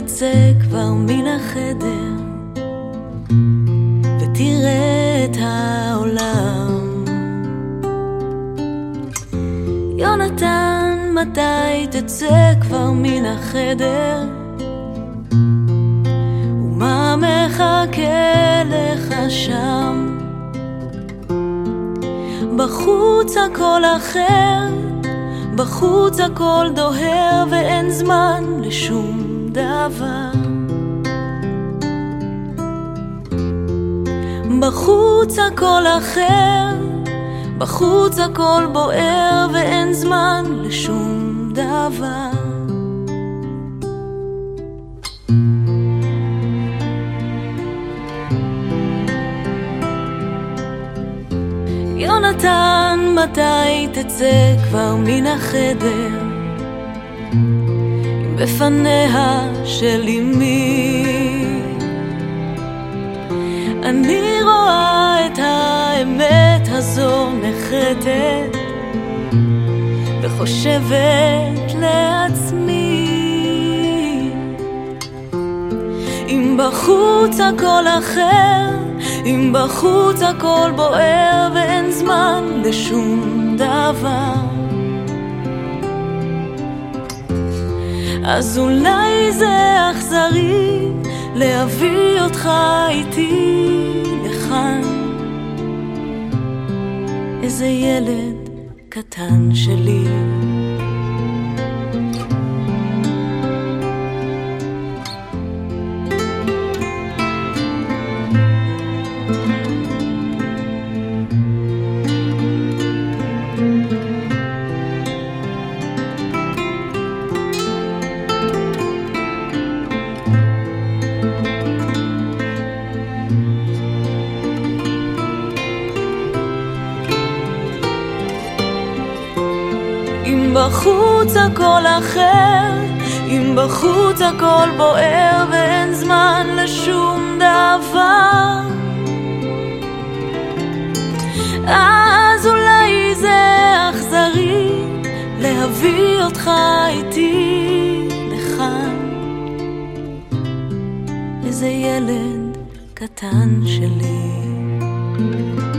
תצא כבר מן החדר ותראה את העולם. יונתן, מתי תצא כבר מן החדר? ומה מחכה לך שם? בחוץ הכל אחר, בחוץ הכל דוהר ואין זמן לשום דבר. בחוץ הכל אחר, בחוץ הכל בוער ואין זמן לשום דבר. יונתן, מתי תצא כבר מן החדר? בפניה של אמי אני רואה את האמת הזו נחרטת וחושבת לעצמי, אם בחוץ הכל אחר, אם בחוץ הכל בוער ואין זמן לשום דבר, אז אולי זה אכזרי להביא אותך איתי לכאן, איזה ילד קטן שלי. אם בחוץ הכל אחר, אם בחוץ הכל בוער ואין זמן לשום דבר, אז אולי זה אכזרי להביא אותך איתי לכאן, איזה ילד קטן שלי.